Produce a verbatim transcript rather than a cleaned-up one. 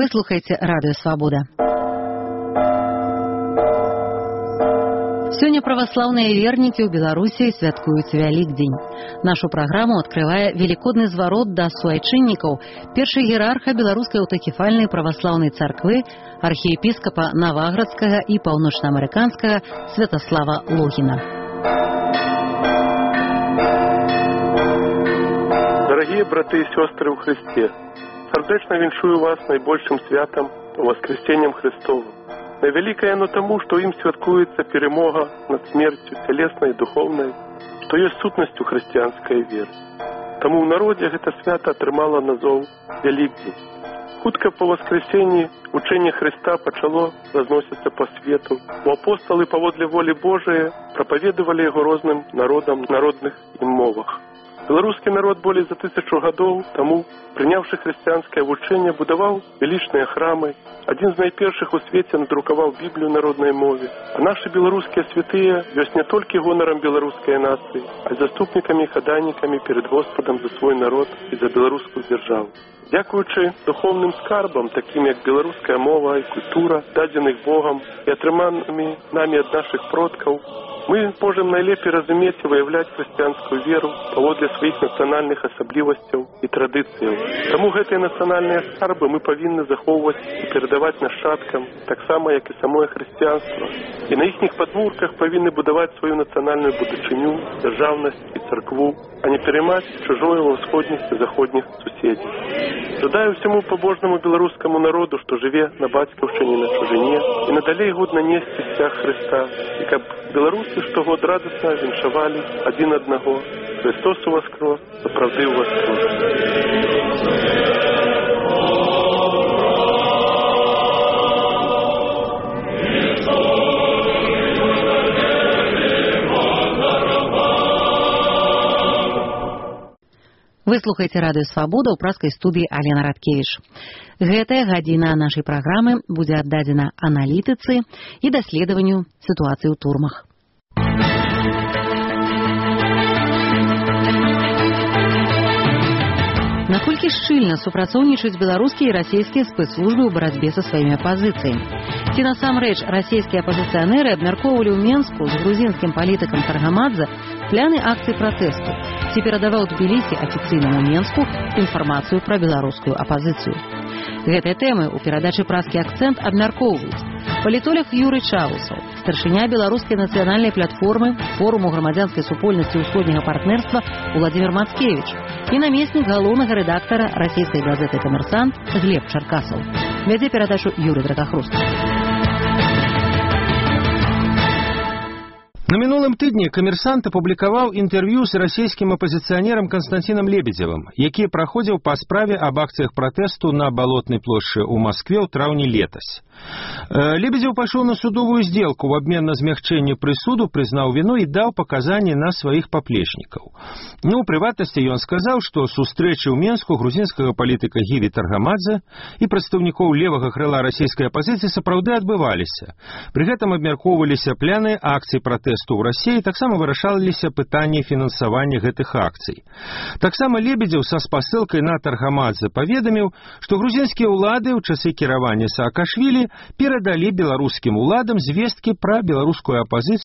Вы слухаеце радыё Свабода. Сёння праваслаўныя вернікі ў Беларусі святкуюць Вялікдзень. Нашу праграму адкрывае велікодны зварот да суайчыннікаў першай іерарха беларускай аўтакефальнай праваслаўнай царквы архіепіскапа Наваградскага і паўночнаамерыканскага Святаслава Логіна. Дорогие браты и сестры в Христе, сердечно віншую вас наибольшим святом, воскресением Христовым. Наивеликое оно тому, что им святкуется перемога над смертью телесной и духовной, что есть сутностью христианской веры. Тому в народе это свято отрымало назов Великдень. Хутко по воскресении учение Христа почало разноситься по свету. У апостолы поводле воли Божией проповедовали его разным народам народных им мовах. Белорусский народ более за тысячу годов тому, принявший христианское учение, будовал величные храмы. Один из наиперших у свете надрукував Библию народной мове. А наши белорусские святые есть не только гонором белорусской нации, а и заступниками и ходайниками перед Господом за свой народ и за белорусскую державу. Дякуючи духовним скарбам, таким як белорусская мова и культура, даденных Богом и отрыманными нами от наших продков, мы можем найлепей разуметь и выявлять христианскую веру поводле своих национальных особливостей и традиций. Тому гэтые национальные скарбы мы повинны заховывать и передавать нащадкам, так само, як и самое христианство. И на ихних подмурках повинны будовать свою национальную будучиню, державность и церкву, а не переймать чужое во всходних и заходних соседей. Жадаю всему побожному белорусскому народу, что живе на батьківщині на чужине, и надалей годно нести стяг Христа, и как белорусы штогод радостно віншавали один одного. Христос воскрес, оправдив воскрес. Вы слухаеце радыё Свабода ў праскай студыі Алена Радкевіч. Гэтая гадзіна нашай праграмы будзе аддадзена аналітыцы і даследаванню сітуацыі ў турмах. Наколькі шчыльна супрацоўнічаюць беларускія і расійскія спецслужбы ў барацьбе са сваімі апазіцыямі? Ці насамрэч расійскія апазіцыянеры абмяркоўвалі ў Менску з грузінскім палітыкам Таргамадзе планы акцыі пратэсту? Ці перадаваў Тбілісі афіцыйнаму Менску інфармацыю пра беларускую апазіцыю? Гэтыя тэмы ў перадачы «Праскі акцэнт» абмяркоўваюць палітолог Юрый Чаусаў, старшыня беларускай нацыянальнай платформы форуму грамадзянскай супольнасці ўсходняга партнерства Владзімір Мацкевіч і намеснік галоўнага рэдактара расійскай газеты «Камерсант» Глеб Чаркасаў. Вядзе перадачу Юрый Драгахруст. На мінулым тыдні «Камерсант» апублікаваў інтэрв'ю з расійскім апазіцыянерам Канстанцінам Лебедзевым, які праходзіў па справе аб акцыях пратэсту на Балотнай плошчы ў Маскве ў траўні летась. Лебедзев пайшоў на судовую сделку в обмен на змягчэнне прысуду, прызнаў віну і даў паказанні на сваіх паплечнікаў. Ну, у прыватнасці ён сказаў, што сустрэчы ў Менску грузінскага палітыка Гіві Таргамадзе і прадстаўнікоў левага крыла расійскай апазіцыі сапраўды адбываліся. Пры гэтым абмяркоўваліся пляны акцый пратэсту ў Расіі, таксама вырашаліся пытанні фінансавання гэтых акцый. Таксама Лебедзев са спасылкай на Таргамадзе паведаміў, што грузінскія ўлады ў часы кіравання Саакашвілі перадалі беларускім уладам звесткі пра беларускую апазіцыю